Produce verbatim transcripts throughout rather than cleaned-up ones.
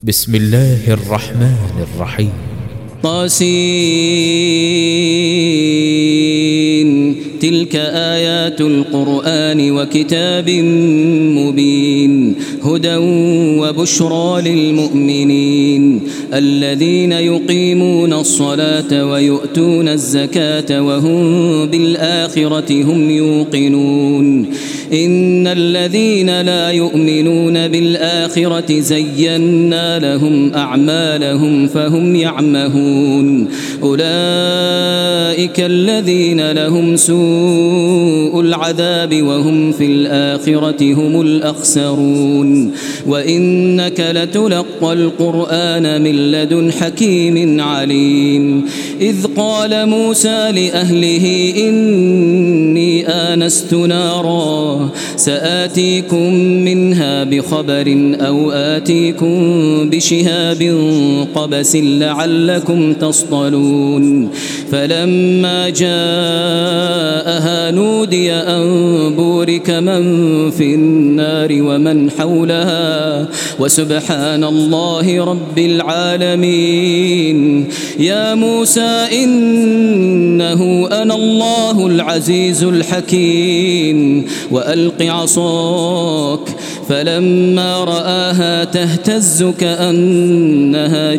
بسم الله الرحمن الرحيم. طاسين تلك آيات القرآن وكتاب مبين هدى وبشرى للمؤمنين الذين يقيمون الصلاة ويؤتون الزكاة وهم بالآخرة هم يوقنون إن الذين لا يؤمنون بالآخرة زينا لهم أعمالهم فهم يعمهون أولئك الذين لهم سوء العذاب وهم في الآخرة هم الأخسرون وإنك لتلقى القرآن من لدن حكيم عليم إذ قال موسى لأهله إني آنست نارا سآتيكم منها بخبر أو آتيكم بشهاب قبس لعلكم تصطلون فلما جاءها نودي أن بورك من في النار ومن حولها وسبحان الله رب العالمين يا موسى إنه أنا الله العزيز الحكيم وألق عصاك فلما رآها تهتز كأنها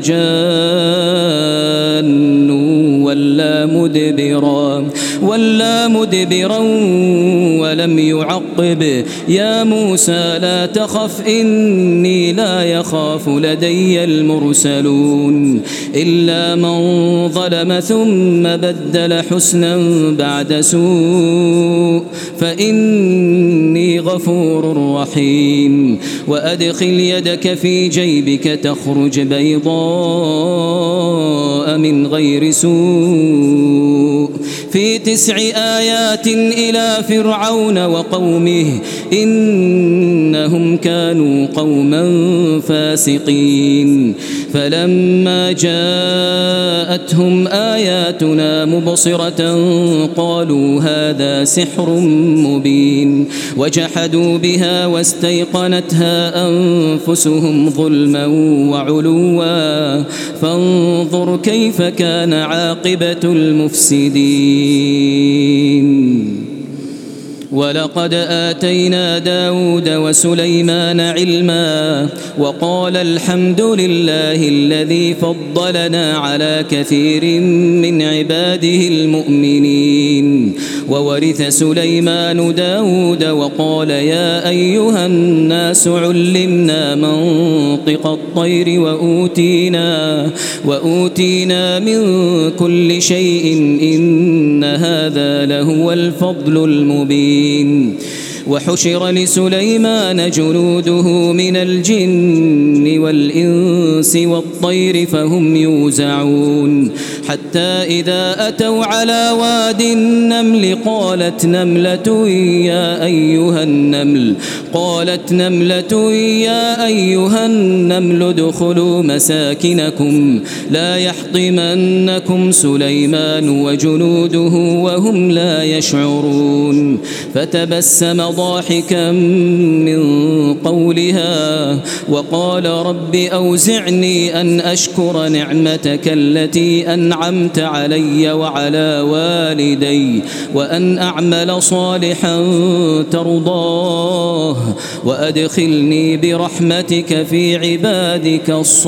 جان ولا مدبرا ولا مدبرا ولم يعقب يا موسى لا تخف إني لا يخاف لدي المرسلون إلا من ظلم ثم بدل حسنا بعد سوء فإني غفور رحيم وأدخل يدك في جيبك تخرج بيضاء من غير سوء في تسع آيات إلى فرعون وقومه إنهم كانوا قوما فاسقين فلما جاءتهم آياتنا مبصرة قالوا هذا سحر مبين وجحدوا بها واستيقنتها أنفسهم ظلما وعلوا فانظر كيف كان عاقبة المفسدين ولقد آتينا داود وسليمان علما وقال الحمد لله الذي فضلنا على كثير من عباده المؤمنين وورث سليمان داود وقال يا أيها الناس علمنا منطق الطير وأوتينا, وأوتينا من كل شيء إن هذا لهو الفضل المبين وحشر لسليمان جنوده من الجن والإنس والطير فهم يوزعون حتى إذا أتوا على واد النمل قالت نملة يا أيها النمل قالت نملة يا أيها النمل ادخلوا مساكنكم لا يحطمنكم سليمان وجنوده وهم لا يشعرون فتبسم ضاحكا من قولها وقال رب أوزعني أن أشكر نعمتك التي أنعمت علي وعلى والدي وأن أعمل صالحا ترضاه وأدخلني برحمتك في عبادك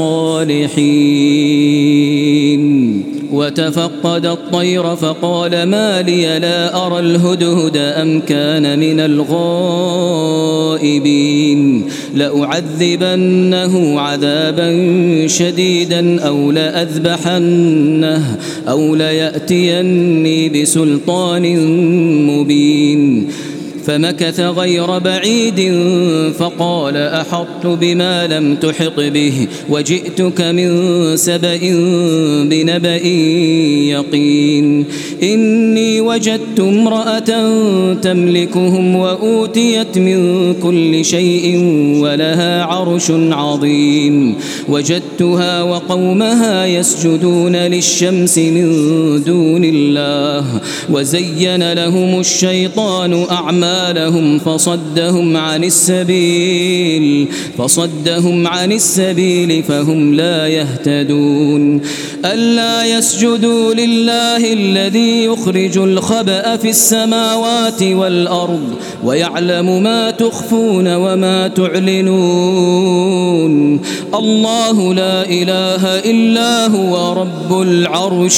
الصالحين وتفقد الطير فقال ما لي لا أرى الهدهد أم كان من الغائبين لأعذبنه عذابا شديدا أو لأذبحنه أو ليأتيني بسلطان مبين فمكث غير بعيد فقال أحطت بما لم تحط به وجئتك من سبأ بنبأ يقين إني وجدت امرأة تملكهم وأوتيت من كل شيء ولها عرش عظيم وجدتها وقومها يسجدون للشمس من دون الله وزين لهم الشيطان أعمالهم أعمالهم فصدهم عن السبيل فصدهم عن السبيل فهم لا يهتدون ألا يسجدوا لله الذي يخرج الخبأ في السماوات والأرض ويعلم ما تخفون وما تعلنون الله لا إله إلا هو رب العرش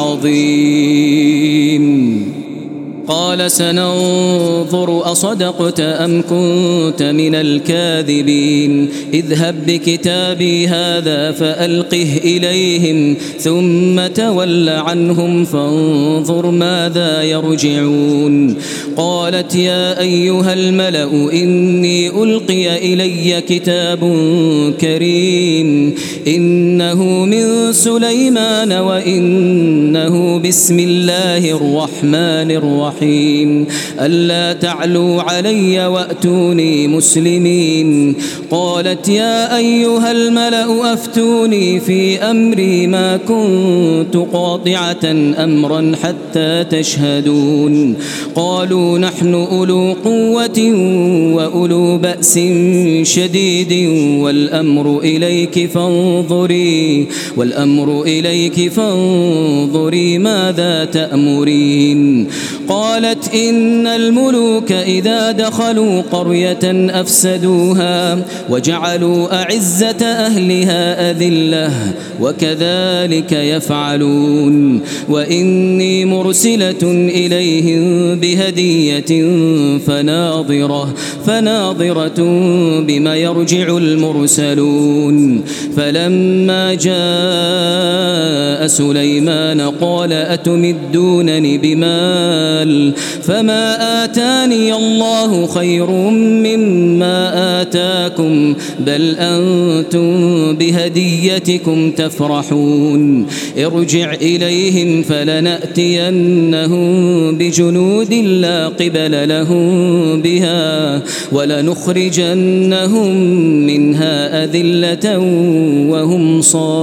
العظيم. قال سننظر أصدقت أم كنت من الكاذبين اذهب بكتابي هذا فألقه إليهم ثم تول عنهم فانظر ماذا يرجعون. قالت يا أيها الملأ إني ألقي إلي كتاب كريم إنه من سليمان وإنه بسم الله الرحمن الرحيم ألا تعلوا علي وأتوني مسلمين. قالت يا أيها الملأ أفتوني في أمري ما كنت قاطعة أمرا حتى تشهدون. قالوا نحن أولو قوة وأولو بأس شديد والأمر إليك فانظري والأمر إليك فانظري ماذا تأمرين. قالت إن الملوك إذا دخلوا قرية أفسدوها وجعلوا أعزة أهلها أذلة وكذلك يفعلون وإني مرسلة إليهم بهدية فناظرة فناظرة بما يرجع المرسلون. فلما جاء سليمان قال أتمدونني بمال فما آتاني الله خير مما آتاكم بل أنتم بهديتكم تفرحون. ارجع إليهم فلنأتينهم بجنود لا قبل لهم بها ولنخرجنهم منها أذلة وهم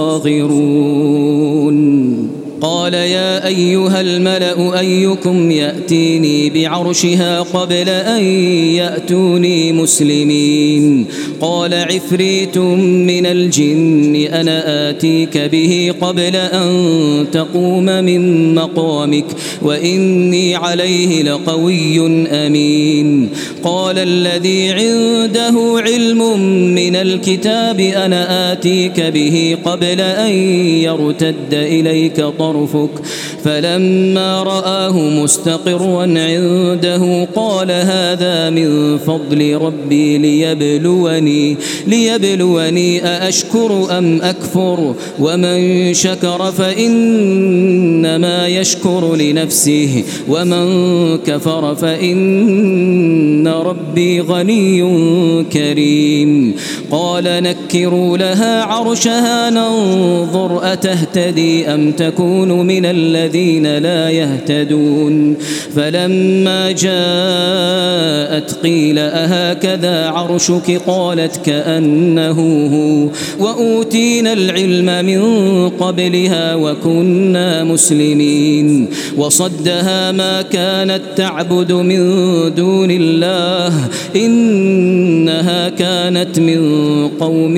صاغرون. قال يا أيها الملأ أيكم يأتيني بعرشها قبل أن يأتوني مسلمين. قال عفريت من الجن أنا آتيك به قبل أن تقوم من مقامك وإني عليه لقوي أمين. قال الذي عنده علم من الكتاب أنا آتيك به قبل أن يرتد إليك طرفك فلما رآه مستقرا عنده قال هذا من فضل ربي ليبلوني ليبلوني أأشكر أم أكفر ومن شكر فإنما يشكر لنفسه ومن كفر فإن ربي غني كريم. قال نكروا لها عرشها ننظر أتهتدي أم تكون من الذين لا يهتدون. فلما جاءت قيل أهكذا عرشك قالت كأنه هو وأوتينا العلم من قبلها وكنا مسلمين. وصدها ما كانت تعبد من دون الله إنها كانت من قوم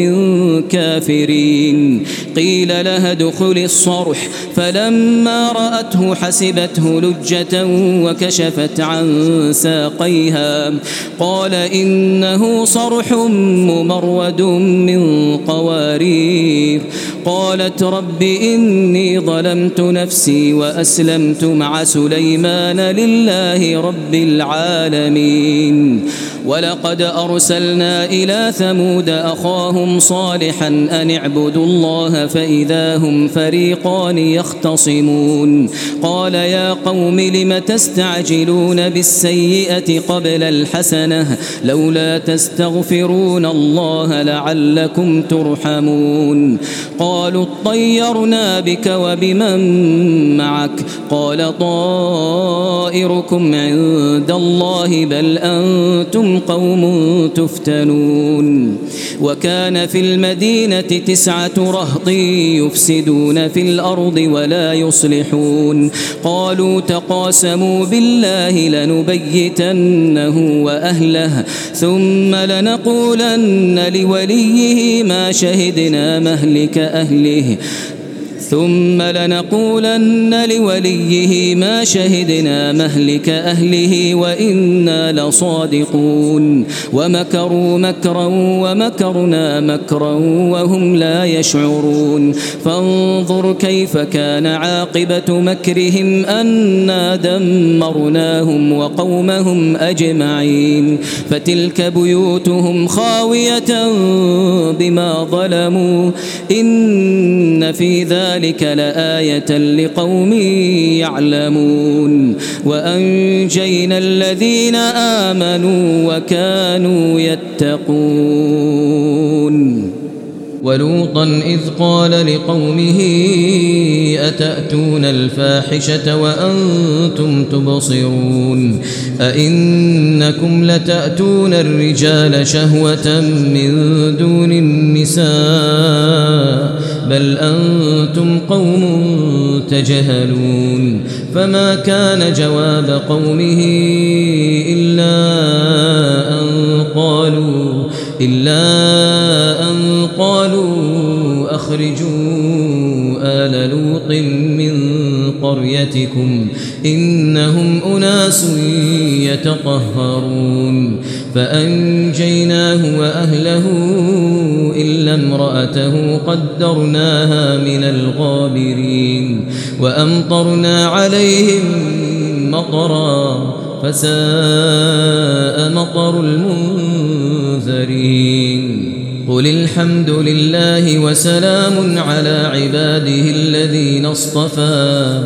كافرين. قيل لها ادخل الصرح فلما رأته حسبته لجة وكشفت عن ساقيها قال إنه صرح ممرد من قوارير. قالت رب إني ظلمت نفسي وأسلمت مع سليمان لله رب العالمين. ولقد أرسلنا إلى ثمود أخاهم صالحا أن اعبدوا الله فإذا هم فريقان يختصمون. قال يا قوم لم تستعجلون بالسيئة قبل الحسنة لولا تستغفرون الله لعلكم ترحمون. قال قالوا اطيرنا بك وبمن معك قال طائركم عند الله بل أنتم قوم تفتنون وكان في المدينة تسعة رهط يفسدون في الأرض ولا يصلحون قالوا تقاسموا بالله لنبيتنه وأهله ثم لنقولن لوليه ما شهدنا مهلك أهله ثم لنقولن لوليه ما شهدنا مهلك أهله وإنا لصادقون ومكروا مكرا ومكرنا مكرا وهم لا يشعرون فانظر كيف كان عاقبة مكرهم أنا دمرناهم وقومهم أجمعين فتلك بيوتهم خاوية بما ظلموا إن في ذلك ذلك لآية لقوم يعلمون وأنجينا الذين آمنوا وكانوا يتقون ولوطا إذ قال لقومه أتأتون الفاحشة وأنتم تبصرون أئنكم لتأتون الرجال شهوة من دون النساء بل أنتم قوم تجهلون فما كان جواب قومه إلا أن قالوا إلا أن قالوا أخرجوا آل لوط من قريتكم إنهم أناس يتطهرون فأنجيناه وأهله إلا امرأته قدرناها من الغابرين وأمطرنا عليهم مطرا فساء مطر المنذرين قل الحمد لله وسلام على عباده الذين اصطفى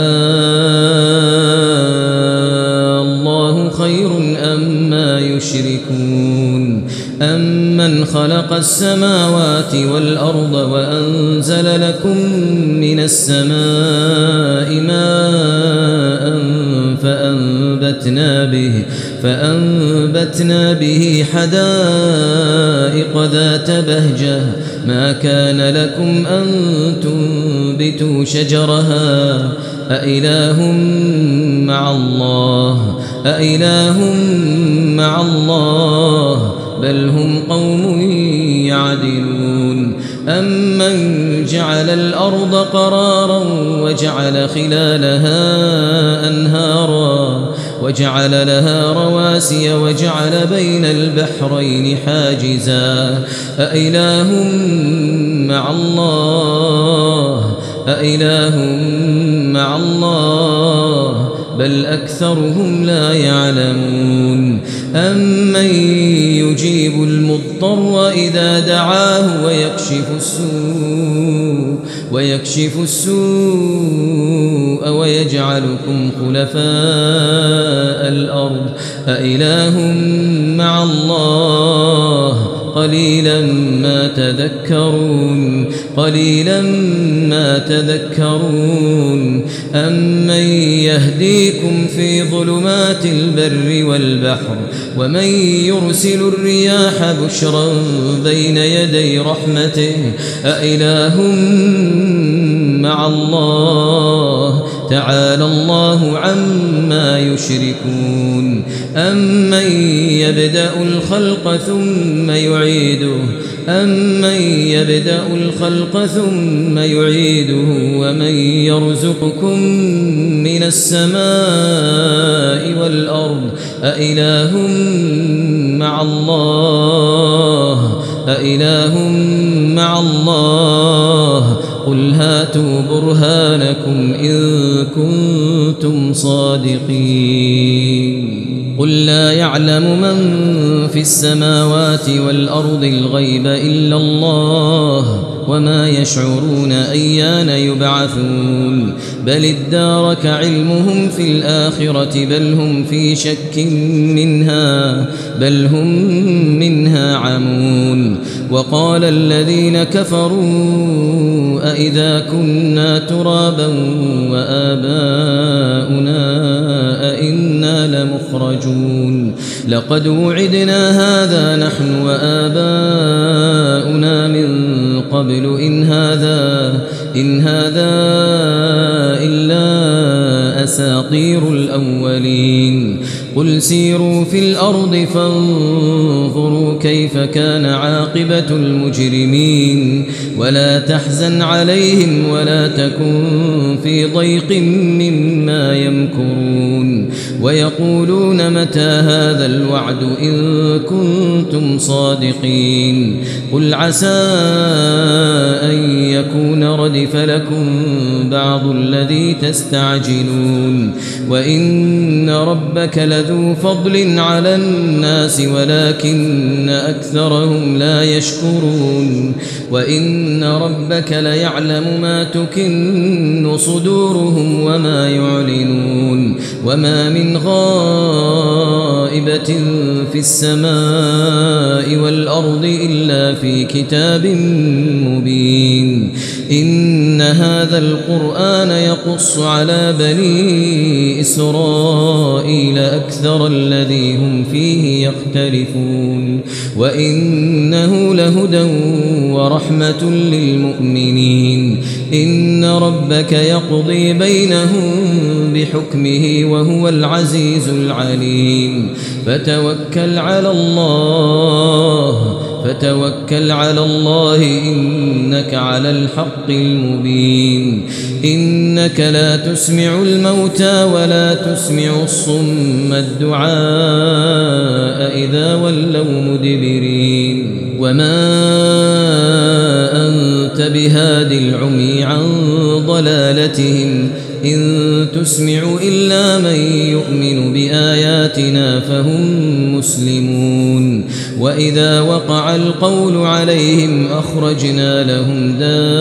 الله خير أما يشركون أمن خلق السماوات والأرض وأنزل لكم من السماء ماء فأنبتنا به فأنبتنا به حدائق ذات بهجة ما كان لكم أن تنبتوا شجرها أإله مع الله أإله مع الله بل هم قوم يعدلون أمن جعل الأرض قرارا وجعل خلالها أنهارا وجعل لها رواسي وجعل بين البحرين حاجزا أإله مع الله أإله مع الله بل أكثرهم لا يعلمون أمن يجيب المضطر إذا دعاه ويكشف السوء ويكشف السوء ويجعلكم خلفاء الأرض أإله مع الله قليلا ما تذكرون قليلا ما تذكرون أمن يهديكم في ظلمات البر والبحر ومن يرسل الرياح بشرا بين يدي رحمته أإله مع الله تعالى الله عما يشركون أمن يبدأ الخلق ثم يعيده أمن يبدأ الخلق ثم يعيده ومن يرزقكم من السماء والأرض أإله مع الله أإله مع الله قل هاتوا برهانكم إن كنتم صادقين قل لا يعلم من في السماوات والأرض الغيب إلا الله وما يشعرون أيان يبعثون بل ادارك علمهم في الآخرة بل هم في شك منها بل هم منها عمون وقال الذين كفروا أئذا كنا ترابا وآباؤنا أئنا لمخرجون لقد وعدنا هذا نحن وآباؤنا من قبل إن هذا إن هذا إلا أساطير الأولين قل سيروا في الأرض فانظروا كيف كان عاقبة المجرمين ولا تحزن عليهم ولا تكن في ضيق مما يمكرون ويقولون متى هذا الوعد إن كنتم صادقين قل عسى أن يكون ردف لكم بعض الذي تستعجلون وإن ربك لذو فضل على الناس ولكن أكثرهم لا يشكرون وإن ربك ليعلم ما تكن صدورهم وما يعلنون وما من غائبة في السماء والأرض إلا في كتاب مبين إن هذا القرآن يقص على بني إسرائيل أكثر الذي هم فيه يختلفون وإنه لهدى ورحمة للمؤمنين إن ربك يقضي بينهم بحكمه وهو العزيز العليم فتوكل على الله فتوكل على الله إنك على الحق المبين إنك لا تسمع الموتى ولا تسمع الصم الدعاء إذا ولوا مدبرين وما أنت بهاد العمي عن ضلالتهم إن تسمع إلا من يؤمن بآياتنا فهم مسلمون وإذا وقع القول عليهم أخرجنا لهم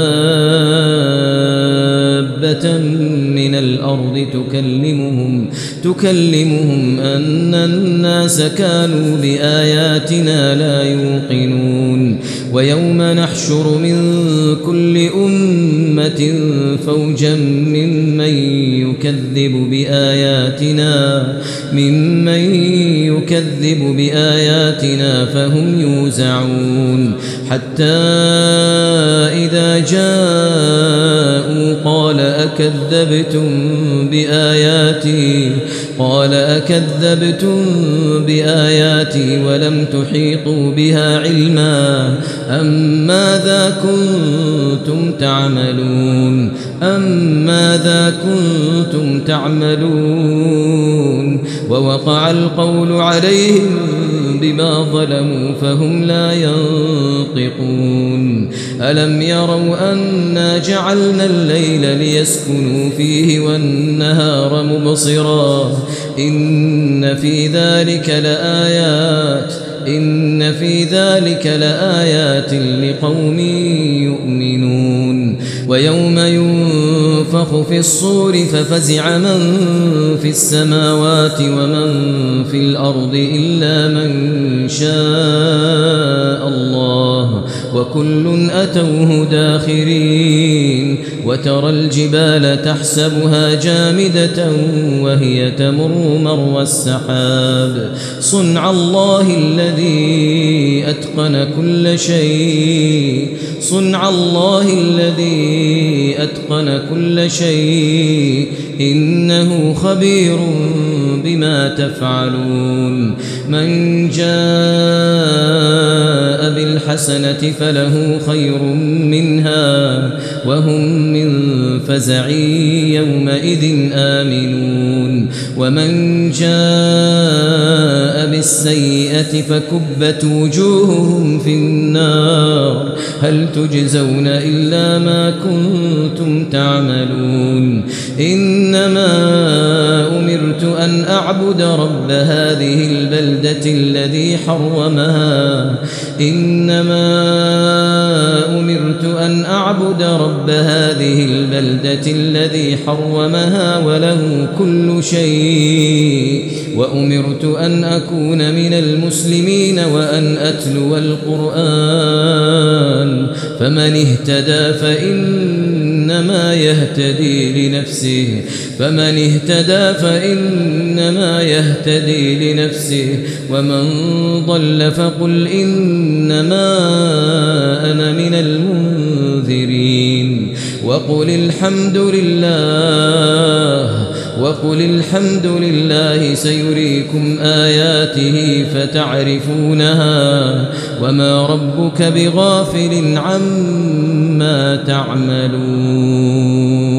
دابة من الأرض تكلمهم تكلمهم أن الناس كانوا بآياتنا لا يوقنون ويوم نحشر من كل أمة فوجا ممن يكذب بآياتنا ممن يكذب بآياتنا فهم يوزعون حتى إذا جاءوا قال أكذبتم بآياتي قال أكذبتم بآياتي ولم تحيطوا بها علما أم ماذا كنتم تعملون أم ماذا كنتم تعملون ووقع القول عليهم بما ظلموا فهم لا ينطقون ألم يروا أنا جعلنا الليل ليسكنوا فيه والنهار مبصرا إن في ذلك لآيات إن في ذلك لآيات لقوم يؤمنون ويوم ينفخ في الصور ففزع من في السماوات ومن في الأرض إلا من شاء الله وكل أتوه داخرين وترى الجبال تحسبها جامدة وهي تمر مر السحاب صنع الله الذي أتقن كل شيء صنع الله الذي أتقن كل شيء إنه خبير بما تفعلون من جاء بالحسنة فله خير منها وهم من فزع يومئذ آمنون ومن جاء بالسيئة فكبت وجوههم في النار هل تجزون إلا ما كنتم تعملون إنما أمرت أن أعبد رب هذه البلدة الذي حرمها إنما أمرت أمرت أن أعبد رب هذه البلدة الذي حرمها وله كل شيء وأمرت أن أكون من المسلمين وأن أتلو القرآن فمن اهتدى فإنما يهتدي لنفسه فمن اهتدى فإنما يهتدي لنفسه ومن ضل فقل إنما أنا من المنذرين وقل الحمد لله وقل الحمد لله سيريكم آياته فتعرفونها وما ربك بغافل عما تعملون.